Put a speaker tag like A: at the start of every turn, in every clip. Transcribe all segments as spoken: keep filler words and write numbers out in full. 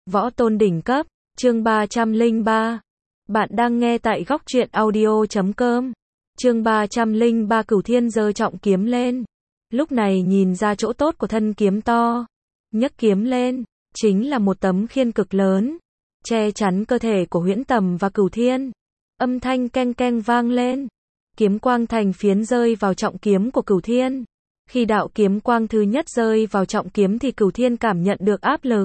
A: Võ tôn đỉnh cấp, chương ba trăm lẻ ba. Bạn đang nghe tại góc truyện audio chấm com. Chương ba trăm lẻ ba Cửu Thiên giơ trọng kiếm lên. Lúc này nhìn ra chỗ tốt của thân kiếm to. Nhấc kiếm lên, chính là một tấm khiên cực lớn. Che chắn cơ thể của Huyễn Tầm và Cửu Thiên. Âm thanh keng keng vang lên. Kiếm quang thành phiến rơi vào trọng kiếm của Cửu Thiên. Khi đạo kiếm quang thứ nhất rơi vào trọng kiếm thì Cửu Thiên cảm nhận được áp lực.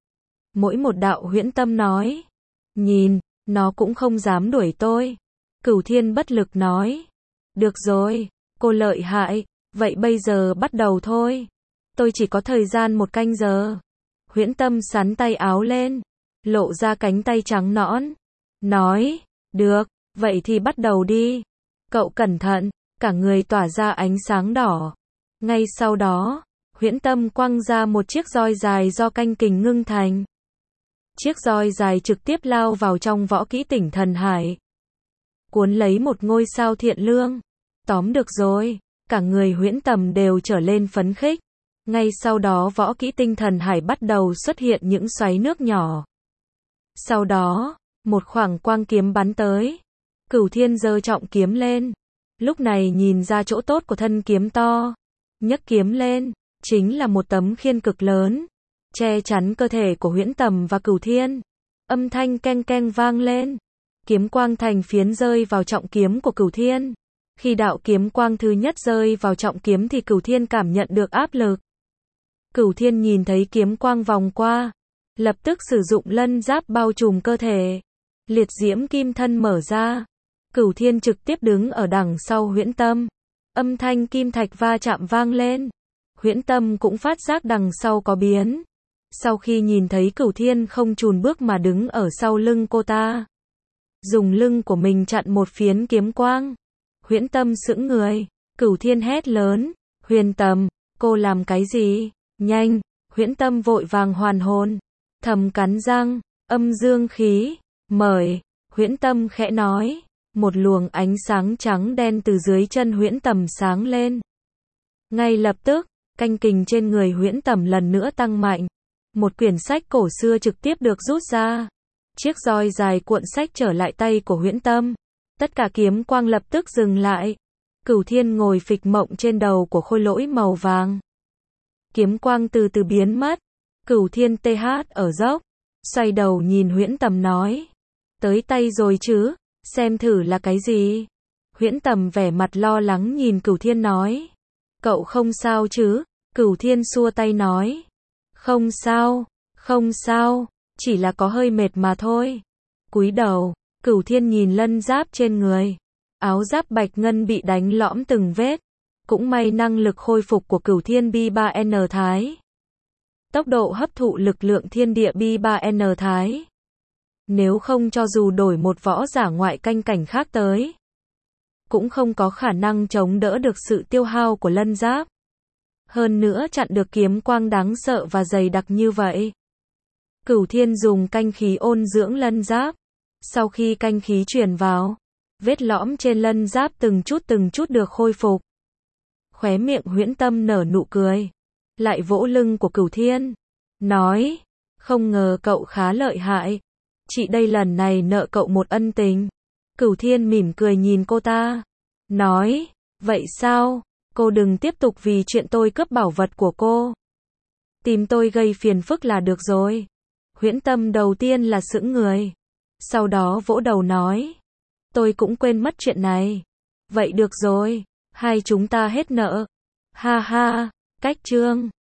A: Mỗi một đạo Huyễn Tâm nói. Nhìn, nó cũng không dám đuổi tôi. Cửu Thiên bất lực nói. Được rồi, cô lợi hại, vậy bây giờ bắt đầu thôi. Tôi chỉ có thời gian một canh giờ. Huyễn Tâm sắn tay áo lên, lộ ra cánh tay trắng nõn. Nói, được, vậy thì bắt đầu đi. Cậu cẩn thận, cả người tỏa ra ánh sáng đỏ. Ngay sau đó, Huyễn Tâm quăng ra một chiếc roi dài do canh kình ngưng thành. Chiếc roi dài trực tiếp lao vào trong võ kỹ Tỉnh Thần Hải. Cuốn lấy một ngôi sao thiện lương. Tóm được rồi, cả người Huyễn Tầm đều trở lên phấn khích. Ngay sau đó võ kỹ Tinh Thần Hải bắt đầu xuất hiện những xoáy nước nhỏ. Sau đó, một khoảng quang kiếm bắn tới. Cửu Thiên giơ trọng kiếm lên. Lúc này nhìn ra chỗ tốt của thân kiếm to. Nhấc kiếm lên, chính là một tấm khiên cực lớn. Che chắn cơ thể của Huyễn Tầm và Cửu Thiên. Âm thanh keng keng vang lên. Kiếm quang thành phiến rơi vào trọng kiếm của Cửu Thiên. Khi đạo kiếm quang thứ nhất rơi vào trọng kiếm thì Cửu Thiên cảm nhận được áp lực. Cửu Thiên nhìn thấy kiếm quang vòng qua. Lập tức sử dụng lân giáp bao trùm cơ thể. Liệt diễm kim thân mở ra. Cửu Thiên trực tiếp đứng ở đằng sau Huyễn Tâm. Âm thanh kim thạch va chạm vang lên. Huyễn Tâm cũng phát giác đằng sau có biến. Sau khi nhìn thấy Cửu Thiên không chùn bước mà đứng ở sau lưng cô ta. Dùng lưng của mình chặn một phiến kiếm quang. Huyễn Tâm sững người. Cửu Thiên hét lớn. Huyền Tầm, cô làm cái gì? Nhanh! Huyễn Tâm vội vàng hoàn hồn. Thầm cắn răng. Âm dương khí. Mời! Huyễn Tâm khẽ nói. Một luồng ánh sáng trắng đen từ dưới chân Huyễn Tầm sáng lên. Ngay lập tức, canh kình trên người Huyễn Tầm lần nữa tăng mạnh. Một quyển sách cổ xưa trực tiếp được rút ra. Chiếc roi dài cuộn sách trở lại tay của Huyễn Tâm. Tất cả kiếm quang lập tức dừng lại. Cửu Thiên ngồi phịch mộng trên đầu của khôi lỗi màu vàng. Kiếm quang từ từ biến mất. Cửu Thiên tê hát ở dốc. Xoay đầu nhìn Huyễn Tầm nói. Tới tay rồi chứ, xem thử là cái gì. Huyễn Tầm vẻ mặt lo lắng nhìn Cửu Thiên nói. Cậu không sao chứ? Cửu Thiên xua tay nói. Không sao, không sao, chỉ là có hơi mệt mà thôi. Cúi đầu, Cửu Thiên nhìn lân giáp trên người. Áo giáp bạch ngân bị đánh lõm từng vết. Cũng may năng lực khôi phục của Cửu Thiên B ba N Thái. Tốc độ hấp thụ lực lượng thiên địa B ba N Thái. Nếu không cho dù đổi một võ giả ngoại canh cảnh khác tới. Cũng không có khả năng chống đỡ được sự tiêu hao của lân giáp. Hơn nữa chặn được kiếm quang đáng sợ và dày đặc như vậy. Cửu Thiên dùng canh khí ôn dưỡng lân giáp. Sau khi canh khí truyền vào, vết lõm trên lân giáp từng chút từng chút được khôi phục. Khóe miệng Huyễn Tâm nở nụ cười. Lại vỗ lưng của Cửu Thiên. Nói, không ngờ cậu khá lợi hại. Chị đây lần này nợ cậu một ân tình. Cửu Thiên mỉm cười nhìn cô ta. Nói, vậy sao? Cô đừng tiếp tục vì chuyện tôi cướp bảo vật của cô. Tìm tôi gây phiền phức là được rồi. Huyễn Tâm đầu tiên là sững người. Sau đó vỗ đầu nói. Tôi cũng quên mất chuyện này. Vậy được rồi, hai chúng ta hết nợ. Ha ha, cách chương.